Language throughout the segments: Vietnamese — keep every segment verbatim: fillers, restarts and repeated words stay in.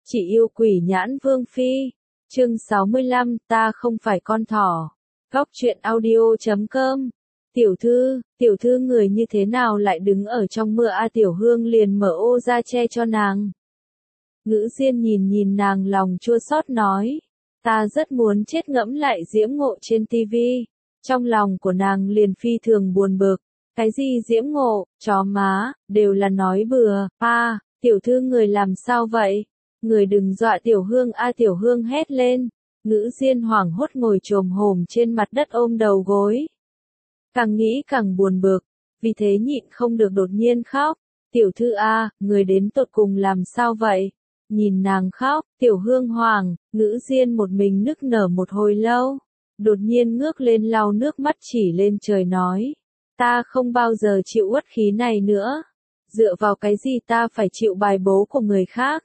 Chỉ yêu quỷ nhãn vương phi. Chương sáu mươi lăm, ta không phải con thỏ. Góc truyện audio chấm com. Tiểu thư, tiểu thư người như thế nào lại đứng ở trong mưa a Tiểu Hương liền mở ô ra che cho nàng. Ngữ Diên nhìn nhìn nàng lòng chua xót nói. Ta rất muốn chết ngẫm lại diễm ngộ trên tivi. Trong lòng của nàng liền phi thường buồn bực. Cái gì diễm ngộ, chó má, đều là nói bừa. A, tiểu thư người làm sao vậy? Người đừng dọa Tiểu Hương a Tiểu Hương hét lên. Ngữ Diên hoảng hốt ngồi chồm hổm trên mặt đất ôm đầu gối. Càng nghĩ càng buồn bực, vì thế nhịn không được đột nhiên khóc. Tiểu thư a, người đến tột cùng làm sao vậy? Nhìn nàng khóc, Tiểu Hương hoảng, Ngữ Diên một mình nức nở một hồi lâu. Đột nhiên ngước lên lau nước mắt chỉ lên trời nói. Ta không bao giờ chịu uất khí này nữa. Dựa vào cái gì ta phải chịu bài bố của người khác?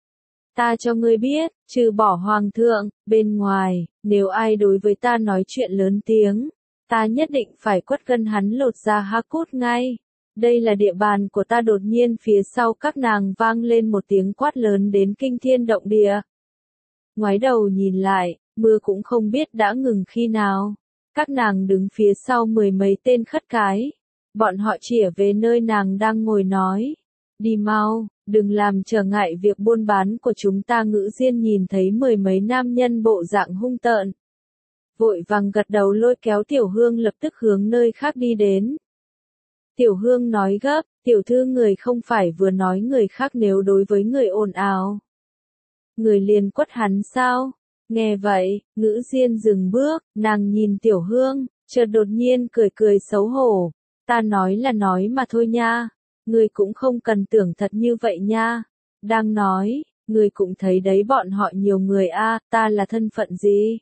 Ta cho ngươi biết, trừ bỏ hoàng thượng, bên ngoài, nếu ai đối với ta nói chuyện lớn tiếng, ta nhất định phải quất gân hắn lột ra há cút ngay. Đây là địa bàn của ta. Đột nhiên phía sau các nàng vang lên một tiếng quát lớn đến kinh thiên động địa. Ngoái đầu nhìn lại, mưa cũng không biết đã ngừng khi nào. Các nàng đứng phía sau mười mấy tên khất cái. Bọn họ chĩa về nơi nàng đang ngồi nói. Đi mau, đừng làm trở ngại việc buôn bán của chúng ta. Ngữ Diên nhìn thấy mười mấy nam nhân bộ dạng hung tợn. Vội vàng gật đầu lôi kéo Tiểu Hương lập tức hướng nơi khác đi đến. Tiểu Hương nói gấp, tiểu thư người không phải vừa nói người khác nếu đối với người ồn ào. Người liền quất hắn sao? Nghe vậy, Ngữ Diên dừng bước, nàng nhìn Tiểu Hương, chợt đột nhiên cười cười xấu hổ. Ta nói là nói mà thôi nha. Người cũng không cần tưởng thật như vậy nha. Đang nói, người cũng thấy đấy bọn họ nhiều người a, ta là thân phận gì?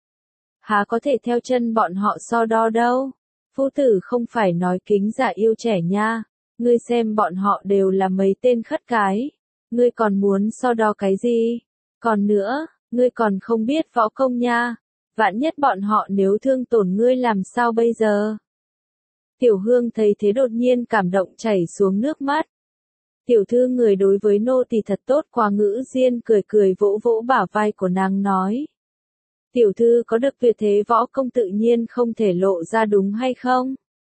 Há có thể theo chân bọn họ so đo đâu. Phu tử không phải nói kính giả yêu trẻ nha. Ngươi xem bọn họ đều là mấy tên khất cái. Ngươi còn muốn so đo cái gì? Còn nữa, ngươi còn không biết võ công nha. Vạn nhất bọn họ nếu thương tổn ngươi làm sao bây giờ? Tiểu Hương thấy thế đột nhiên cảm động chảy xuống nước mắt. Tiểu thư người đối với nô tỳ thật tốt quá. Ngữ Diên cười cười vỗ vỗ bả vai của nàng nói. Tiểu thư có được tuyệt thế võ công tự nhiên không thể lộ ra đúng hay không?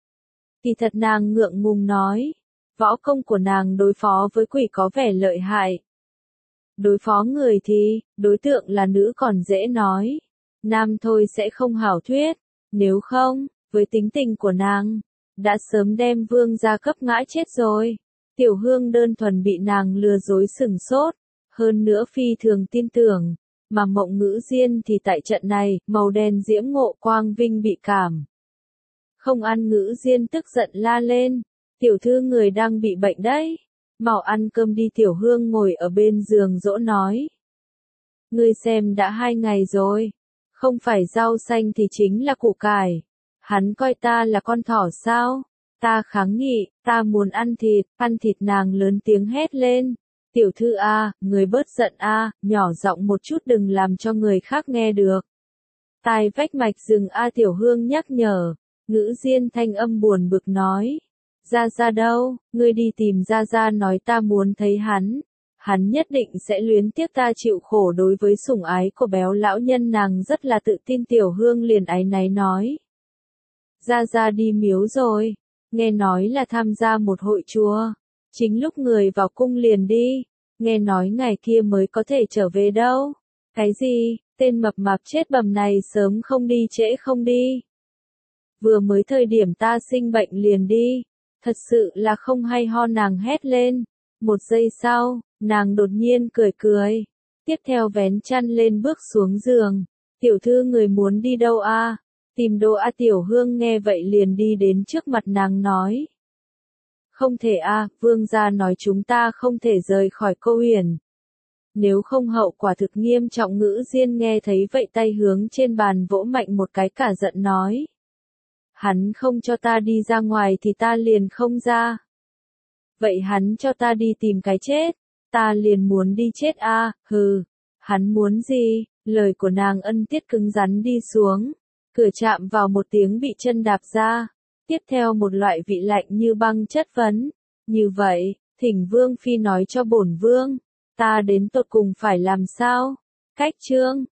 Kỳ thật nàng ngượng ngùng nói. Võ công của nàng đối phó với quỷ có vẻ lợi hại. Đối phó người thì, đối tượng là nữ còn dễ nói. Nam thôi sẽ không hảo thuyết. Nếu không, với tính tình của nàng, đã sớm đem vương gia cấp ngã chết rồi. Tiểu Hương đơn thuần bị nàng lừa dối sừng sốt. Hơn nữa phi thường tin tưởng. Mà Mộng Ngữ Diên thì tại trận này, màu đen diễm ngộ quang vinh bị cảm. Không ăn. Ngữ Diên tức giận la lên. Tiểu thư người đang bị bệnh đấy. Mau ăn cơm đi. Tiểu Hương ngồi ở bên giường dỗ nói. Ngươi xem đã hai ngày rồi. Không phải rau xanh thì chính là củ cải. Hắn coi ta là con thỏ sao? Ta kháng nghị, ta muốn ăn thịt, ăn thịt. Nàng lớn tiếng hét lên. Tiểu thư a, người bớt giận a, nhỏ giọng một chút đừng làm cho người khác nghe được. Tai vách mạch rừng a. Tiểu Hương nhắc nhở. Ngữ Diên thanh âm buồn bực nói. Gia Gia đâu, ngươi đi tìm Gia Gia nói ta muốn thấy hắn. Hắn nhất định sẽ luyến tiếc ta chịu khổ. Đối với sủng ái của béo lão nhân nàng rất là tự tin. Tiểu Hương liền áy náy nói. Gia Gia đi miếu rồi, nghe nói là tham gia một hội chùa. Chính lúc người vào cung liền đi, nghe nói ngày kia mới có thể trở về đâu. Cái gì, tên mập mạp chết bầm này sớm không đi trễ không đi. Vừa mới thời điểm ta sinh bệnh liền đi, thật sự là không hay ho. Nàng hét lên. Một giây sau, nàng đột nhiên cười cười. Tiếp theo vén chăn lên bước xuống giường. Tiểu thư người muốn đi đâu a? Tìm đồ a. Tiểu Hương nghe vậy liền đi đến trước mặt nàng nói. Không thể a, vương gia nói chúng ta không thể rời khỏi Cô Huyền. Nếu không hậu quả thực nghiêm trọng. Ngữ Diên nghe thấy vậy tay hướng trên bàn vỗ mạnh một cái cả giận nói. Hắn không cho ta đi ra ngoài thì ta liền không ra. Vậy hắn cho ta đi tìm cái chết, ta liền muốn đi chết a, hừ. Hắn muốn gì? Lời của nàng ân tiết cứng rắn đi xuống. Cửa chạm vào một tiếng bị chân đạp ra. Tiếp theo một loại vị lạnh như băng chất vấn. Như vậy, thỉnh vương phi nói cho bổn vương. ta đến tột cùng phải làm sao? Cách chương